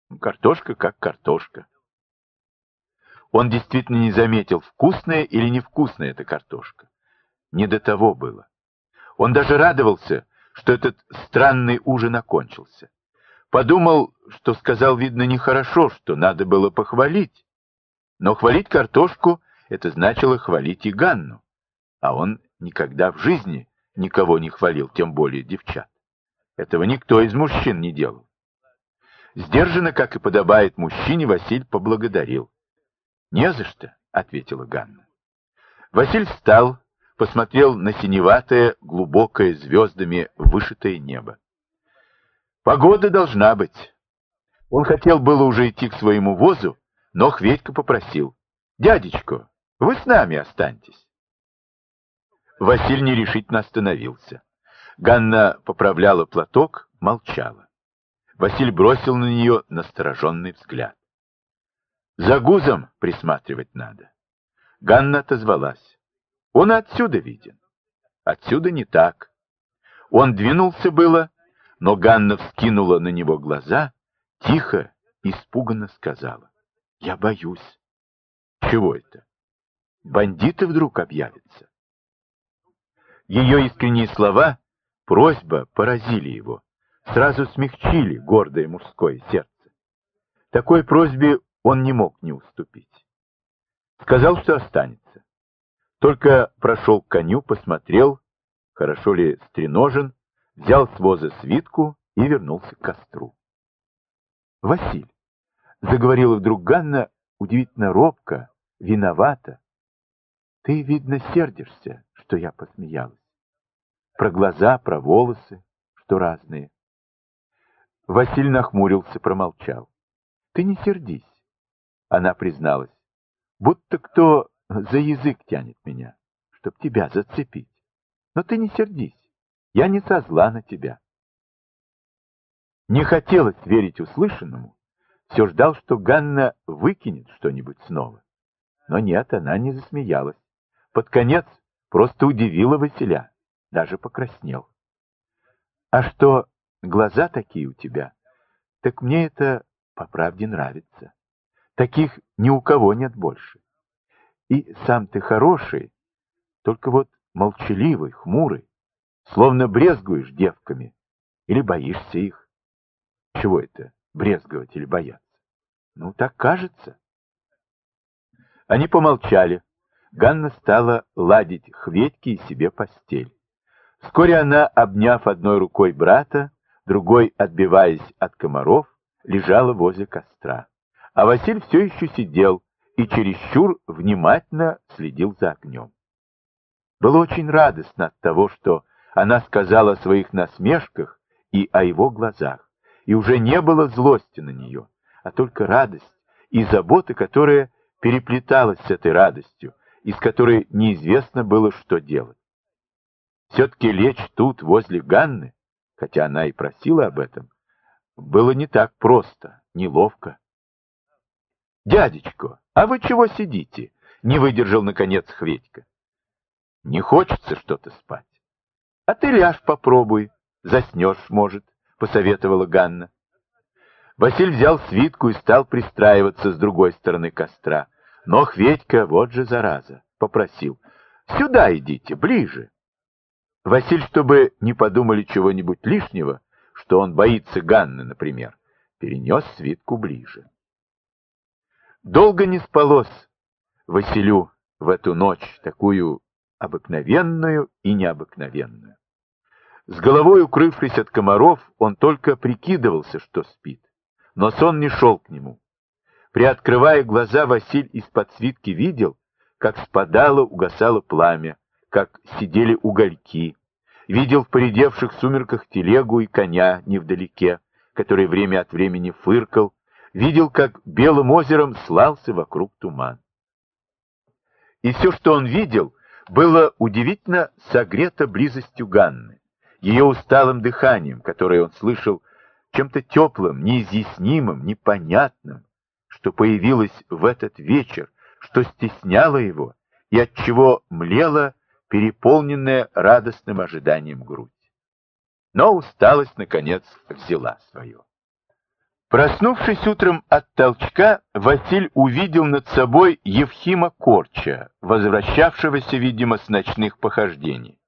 Картошка как картошка. Он действительно не заметил, вкусная или невкусная эта картошка. Не до того было. Он даже радовался, что этот странный ужин окончился. Подумал, что сказал, видно, нехорошо, что надо было похвалить. Но хвалить картошку — это значило хвалить и Ганну. А он никогда в жизни никого не хвалил, тем более девчат. Этого никто из мужчин не делал. Сдержанно, как и подобает мужчине, Василь поблагодарил. «Не за что», — ответила Ганна. Василь встал, посмотрел на синеватое, глубокое, звездами вышитое небо. Погода должна быть. Он хотел было уже идти к своему возу, но Хветька попросил: «Дядечка, вы с нами останьтесь». Василь нерешительно остановился. Ганна поправляла платок, молчала. Василь бросил на нее настороженный взгляд. «За гузом присматривать надо». Ганна отозвалась: «Он отсюда виден». «Отсюда не так». Он двинулся было, но Ганна вскинула на него глаза, тихо, испуганно сказала: «Я боюсь». «Чего это? Бандиты вдруг объявятся?» Ее искренние слова, просьба поразили его, сразу смягчили гордое мужское сердце. Такой просьбе он не мог не уступить. Сказал, что останется. Только прошел к коню, посмотрел, хорошо ли стреножен, взял с воза свитку и вернулся к костру. «Василь», — заговорила вдруг Ганна, удивительно робко, виновата, — «ты, видно, сердишься, что я посмеялась. Про глаза, про волосы, что разные». Василь нахмурился, промолчал. «Ты не сердись», — она призналась, — «будто кто за язык тянет меня, чтоб тебя зацепить. Но ты не сердись, я не со зла на тебя». Не хотелось верить услышанному, все ждал, что Ганна выкинет что-нибудь снова. Но нет, она не засмеялась. Под конец просто удивила Василя, даже покраснел. «А что, глаза такие у тебя? Так мне это по правде нравится. Таких ни у кого нет больше. И сам ты хороший, только вот молчаливый, хмурый, словно брезгуешь девками или боишься их». «Чего это, брезговать или бояться?» «Ну, так кажется». Они помолчали. Ганна стала ладить Хветьке и себе постель. Вскоре она, обняв одной рукой брата, другой, отбиваясь от комаров, лежала возле костра. А Василь все еще сидел и чересчур внимательно следил за огнем. Было очень радостно от того, что она сказала о своих насмешках и о его глазах. И уже не было злости на нее, а только радость и забота, которая переплеталась с этой радостью, из которой неизвестно было, что делать. Все-таки лечь тут, возле Ганны, хотя она и просила об этом, было не так просто, неловко. «Дядечко, а вы чего сидите?» — не выдержал, наконец, Хветька. «Не хочется что-то спать». «А ты ляжь попробуй, заснешь, может», — посоветовала Ганна. Василь взял свитку и стал пристраиваться с другой стороны костра. Но Хветька, вот же зараза, попросил: «Сюда идите, ближе». Василь, чтобы не подумали чего-нибудь лишнего, что он боится Ганны, например, перенес свитку ближе. Долго не спалось Василю в эту ночь, такую обыкновенную и необыкновенную. С головой укрывшись от комаров, он только прикидывался, что спит, но сон не шел к нему. Приоткрывая глаза, Василь из-под свитки видел, как спадало, угасало пламя, как сидели угольки. Видел в поредевших сумерках телегу и коня невдалеке, который время от времени фыркал. Видел, как белым озером слался вокруг туман. И все, что он видел, было удивительно согрето близостью Ганны, ее усталым дыханием, которое он слышал, чем-то теплым, неизъяснимым, непонятным, что появилось в этот вечер, что стесняло его и отчего млела переполненная радостным ожиданием грудь. Но усталость, наконец, взяла свое. Проснувшись утром от толчка, Василь увидел над собой Евхима Корча, возвращавшегося, видимо, с ночных похождений.